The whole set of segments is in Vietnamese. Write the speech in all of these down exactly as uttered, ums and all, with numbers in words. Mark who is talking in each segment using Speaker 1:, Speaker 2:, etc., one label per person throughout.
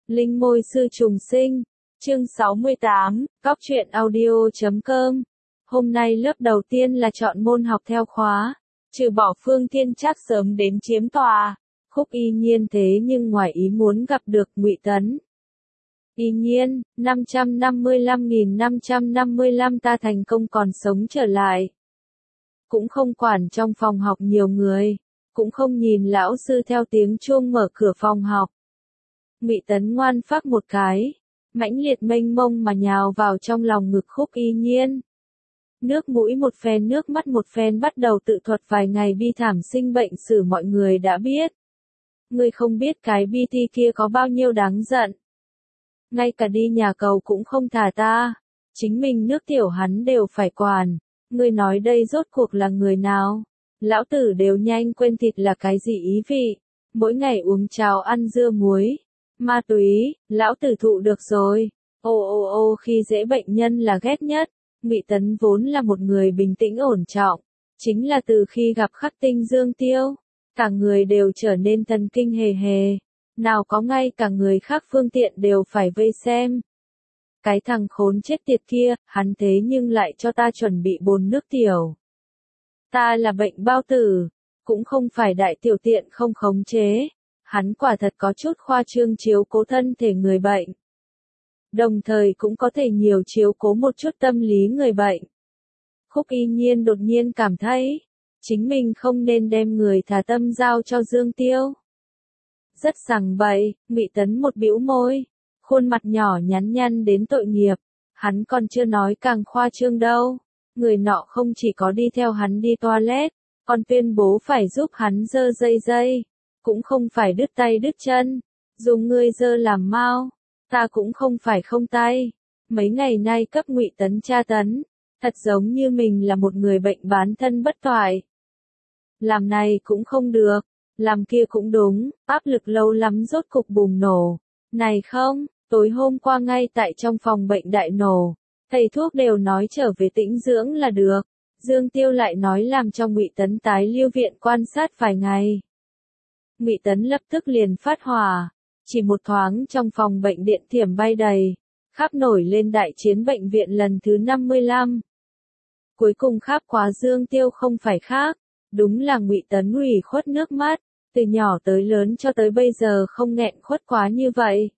Speaker 1: Linh môi sư trùng sinh. Chương sáu mươi tám, Cóc truyện audio chấm com. Hôm nay lớp đầu tiên là chọn môn học theo khóa. Trừ bỏ Phương Thiên Trác sớm đến chiếm tòa. Khúc Y Nhiên thế nhưng ngoài ý muốn gặp được Ngụy Tấn. Y Nhiên, năm trăm năm mươi lăm nghìn năm trăm năm mươi lăm ta thành công còn sống trở lại. Cũng không quản trong phòng học nhiều người. Cũng không nhìn lão sư theo tiếng chuông mở cửa phòng học. Ngụy Tấn ngoan phác một cái, mãnh liệt mênh mông mà nhào vào trong lòng ngực Khúc Y Nhiên. Nước mũi một phen nước mắt một phen bắt đầu tự thuật vài ngày bi thảm sinh bệnh sử mọi người đã biết. Ngươi không biết cái bi ti kia có bao nhiêu đáng giận. Ngay cả đi nhà cầu cũng không thả ta, chính mình nước tiểu hắn đều phải quản. Ngươi nói đây rốt cuộc là người nào? Lão tử đều nhanh quên thịt là cái gì ý vị. Mỗi ngày uống cháo ăn dưa muối. Ma túy, lão tử thụ được rồi. Ô ô ô khi dễ bệnh nhân là ghét nhất. Ngụy Tấn vốn là một người bình tĩnh ổn trọng. Chính là từ khi gặp Khắc Tinh Dương Tiêu, cả người đều trở nên thần kinh hề hề. Nào có ngay cả người khác phương tiện đều phải vây xem. Cái thằng khốn chết tiệt kia, hắn thế nhưng lại cho ta chuẩn bị bồn nước tiểu. Ta là bệnh bao tử, cũng không phải đại tiểu tiện không khống chế. Hắn quả thật có chút khoa trương chiếu cố thân thể người bệnh. Đồng thời cũng có thể nhiều chiếu cố một chút tâm lý người bệnh. Khúc Y Nhiên đột nhiên cảm thấy, chính mình không nên đem người thả tâm giao cho Dương Tiêu. Rất sằng bậy, Ngụy Tấn một bĩu môi, khuôn mặt nhỏ nhắn nhăn đến tội nghiệp. Hắn còn chưa nói càng khoa trương đâu. Người nọ không chỉ có đi theo hắn đi toilet, còn tuyên bố phải giúp hắn dơ dây dây. Cũng không phải đứt tay đứt chân, dùng ngươi dơ làm mau, ta cũng không phải không tay. Mấy ngày nay cấp Ngụy Tấn tra tấn, thật giống như mình là một người bệnh bán thân bất toại. Làm này cũng không được, làm kia cũng đúng, áp lực lâu lắm rốt cục bùng nổ. Này không, tối hôm qua ngay tại trong phòng bệnh đại nổ, thầy thuốc đều nói trở về tĩnh dưỡng là được. Dương Tiêu lại nói làm cho Ngụy Tấn tái lưu viện quan sát vài ngày. Ngụy Tấn lập tức liền phát hỏa, chỉ một thoáng trong phòng bệnh điện thiểm bay đầy, khắp nổi lên đại chiến bệnh viện lần thứ năm mươi lăm. Cuối cùng khắp quá Dương Tiêu không phải khác, đúng là Ngụy Tấn ủy khuất nước mắt, từ nhỏ tới lớn cho tới bây giờ không nghẹn khuất quá như vậy.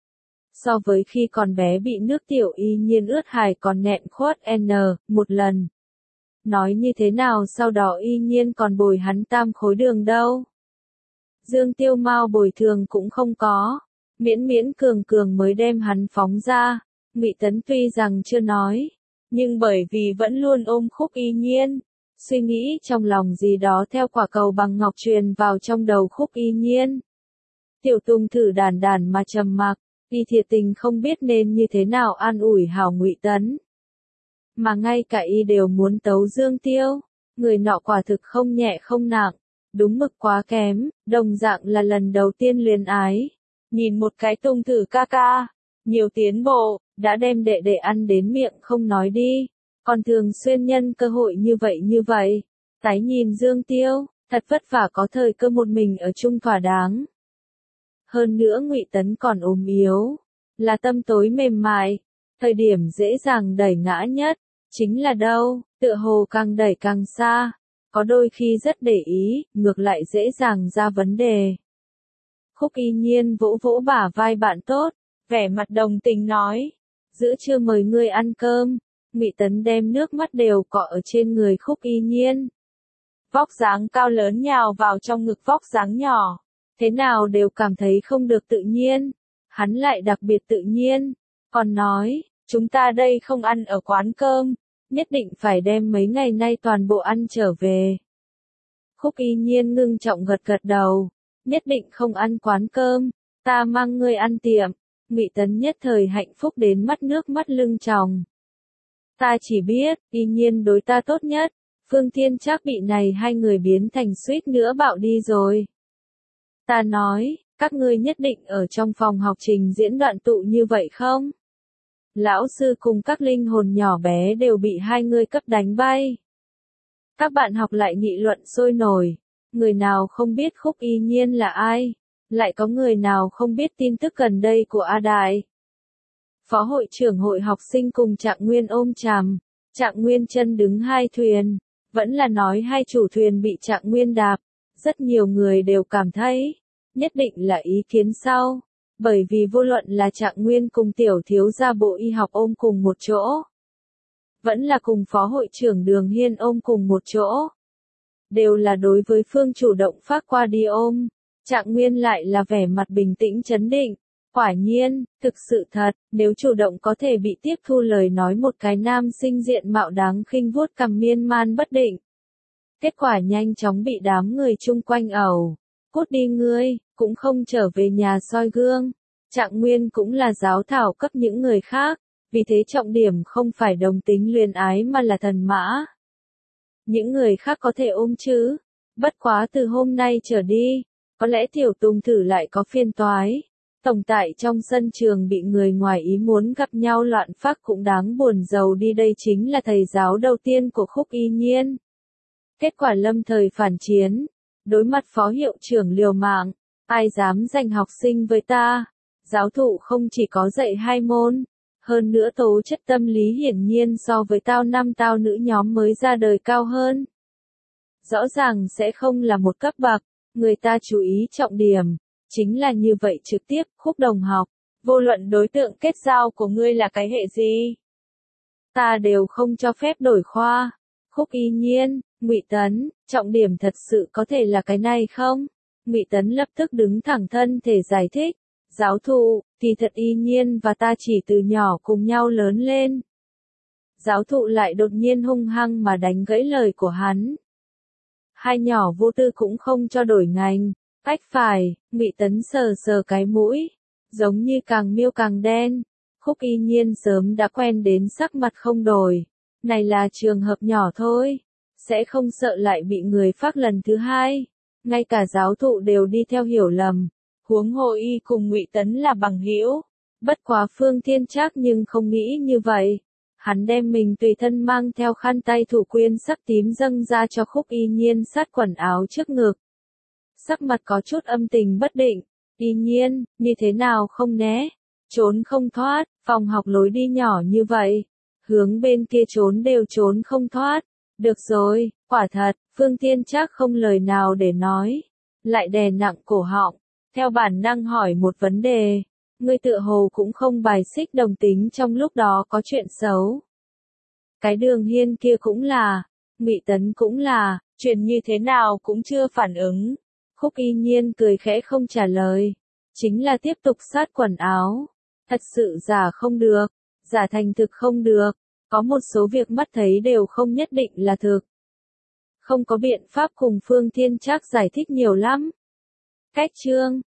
Speaker 1: So với khi còn bé bị nước tiểu Y Nhiên ướt hài còn nghẹn khuất N, một lần. Nói như thế nào sau đó Y Nhiên còn bồi hắn tam khối đường đâu. Dương Tiêu mau bồi thường cũng không có, miễn miễn cường cường mới đem hắn phóng ra. Ngụy Tấn tuy rằng chưa nói, nhưng bởi vì vẫn luôn ôm Khúc Y Nhiên, suy nghĩ trong lòng gì đó theo quả cầu bằng ngọc truyền vào trong đầu Khúc Y Nhiên. Tiểu Tùng thử đàn đàn mà trầm mặc, y thiệt tình không biết nên như thế nào an ủi hảo Ngụy Tấn. Mà ngay cả y đều muốn tấu Dương Tiêu, người nọ quả thực không nhẹ không nặng. Đúng mực quá kém, đồng dạng là lần đầu tiên luyến ái. Nhìn một cái Tùng thử ca ca, nhiều tiến bộ, đã đem đệ đệ ăn đến miệng không nói đi. Còn thường xuyên nhân cơ hội như vậy như vậy. Tái nhìn Dương Tiêu, thật vất vả có thời cơ một mình ở chung thỏa đáng. Hơn nữa Ngụy Tấn còn ốm yếu, là tâm tối mềm mại. Thời điểm dễ dàng đẩy ngã nhất, chính là đâu, tựa hồ càng đẩy càng xa. Có đôi khi rất để ý, ngược lại dễ dàng ra vấn đề. Khúc Y Nhiên vỗ vỗ bả vai bạn tốt, vẻ mặt đồng tình nói, giữa trưa mời ngươi ăn cơm. Ngụy Tấn đem nước mắt đều cọ ở trên người Khúc Y Nhiên. Vóc dáng cao lớn nhào vào trong ngực vóc dáng nhỏ, thế nào đều cảm thấy không được tự nhiên. Hắn lại đặc biệt tự nhiên, còn nói, chúng ta đây không ăn ở quán cơm. Nhất định phải đem mấy ngày nay toàn bộ ăn trở về. Khúc Y Nhiên ngưng trọng gật gật đầu, nhất định không ăn quán cơm, ta mang ngươi ăn tiệm. Ngụy Tấn nhất thời hạnh phúc đến mắt nước mắt lưng tròng. Ta chỉ biết, Y Nhiên đối ta tốt nhất, Phương Thiên Trác bị này hai người biến thành suýt nữa bạo đi rồi. Ta nói, các ngươi nhất định ở trong phòng học trình diễn đoạn tụ như vậy không? Lão sư cùng các linh hồn nhỏ bé đều bị hai người cấp đánh bay. Các bạn học lại nghị luận sôi nổi, người nào không biết Khúc Y Nhiên là ai, lại có người nào không biết tin tức gần đây của A Đại. Phó hội trưởng hội học sinh cùng Trạng Nguyên ôm chằm, Trạng Nguyên chân đứng hai thuyền, vẫn là nói hai chủ thuyền bị Trạng Nguyên đạp, rất nhiều người đều cảm thấy, nhất định là ý kiến sau, bởi vì vô luận là Trạng Nguyên cùng tiểu thiếu gia Bộ Y học ôm cùng một chỗ, vẫn là cùng phó hội trưởng Đường Hiên ôm cùng một chỗ, đều là đối với phương chủ động phát qua đi ôm, Trạng Nguyên lại là vẻ mặt bình tĩnh trấn định. Quả nhiên, thực sự thật, nếu chủ động có thể bị tiếp thu lời nói một cái nam sinh diện mạo đáng khinh vuốt cằm miên man bất định. Kết quả nhanh chóng bị đám người chung quanh ẩu. Cút đi ngươi, cũng không trở về nhà soi gương. Trạng Nguyên cũng là giáo thảo cấp những người khác, vì thế trọng điểm không phải đồng tính luyến ái mà là thần mã. Những người khác có thể ôm chứ, bất quá từ hôm nay trở đi, có lẽ tiểu Tùng thử lại có phiền toái. Tổng tại trong sân trường bị người ngoài ý muốn gặp nhau loạn phác cũng đáng buồn giàu đi, đây chính là thầy giáo đầu tiên của Khúc Y Nhiên. Kết quả lâm thời phản chiến, đối mặt phó hiệu trưởng liều mạng, ai dám giành học sinh với ta, giáo thụ không chỉ có dạy hai môn, hơn nữa tố chất tâm lý hiển nhiên so với tao năm tao nữ nhóm mới ra đời cao hơn. Rõ ràng sẽ không là một cấp bậc, người ta chú ý trọng điểm. Chính là như vậy trực tiếp, Khúc đồng học, vô luận đối tượng kết giao của ngươi là cái hệ gì, ta đều không cho phép đổi khoa. Khúc Y Nhiên, Ngụy Tấn, trọng điểm thật sự có thể là cái này không? Ngụy Tấn lập tức đứng thẳng thân thể giải thích, giáo thụ, thì thật Y Nhiên và ta chỉ từ nhỏ cùng nhau lớn lên. Giáo thụ lại đột nhiên hung hăng mà đánh gãy lời của hắn. Hai nhỏ vô tư cũng không cho đổi ngành. Ách phải, Ngụy Tấn sờ sờ cái mũi, giống như càng miêu càng đen. Khúc Y Nhiên sớm đã quen đến sắc mặt không đổi. Này là trường hợp nhỏ thôi, sẽ không sợ lại bị người phác lần thứ hai. Ngay cả giáo thụ đều đi theo hiểu lầm. Huống hồ y cùng Ngụy Tấn là bằng hữu. Bất quá Phương Thiên Trác nhưng không nghĩ như vậy. Hắn đem mình tùy thân mang theo khăn tay thủ quyên sắc tím dâng ra cho Khúc Y Nhiên sát quần áo trước ngực. Sắc mặt có chút âm tình bất định, Y Nhiên, như thế nào không né, trốn không thoát, phòng học lối đi nhỏ như vậy, hướng bên kia trốn đều trốn không thoát. Được rồi, quả thật, Phương Thiên Trác không lời nào để nói, lại đè nặng cổ họng, theo bản năng hỏi một vấn đề, ngươi tựa hồ cũng không bài xích đồng tính trong lúc đó có chuyện xấu. Cái Đường Hiên kia cũng là, Ngụy Tấn cũng là, chuyện như thế nào cũng chưa phản ứng. Khúc Y Nhiên cười khẽ không trả lời, chính là tiếp tục sát quần áo. Thật sự giả không được, giả thành thực không được, có một số việc mắt thấy đều không nhất định là thực. Không có biện pháp cùng Phương Thiên Trác giải thích nhiều lắm. Cách chương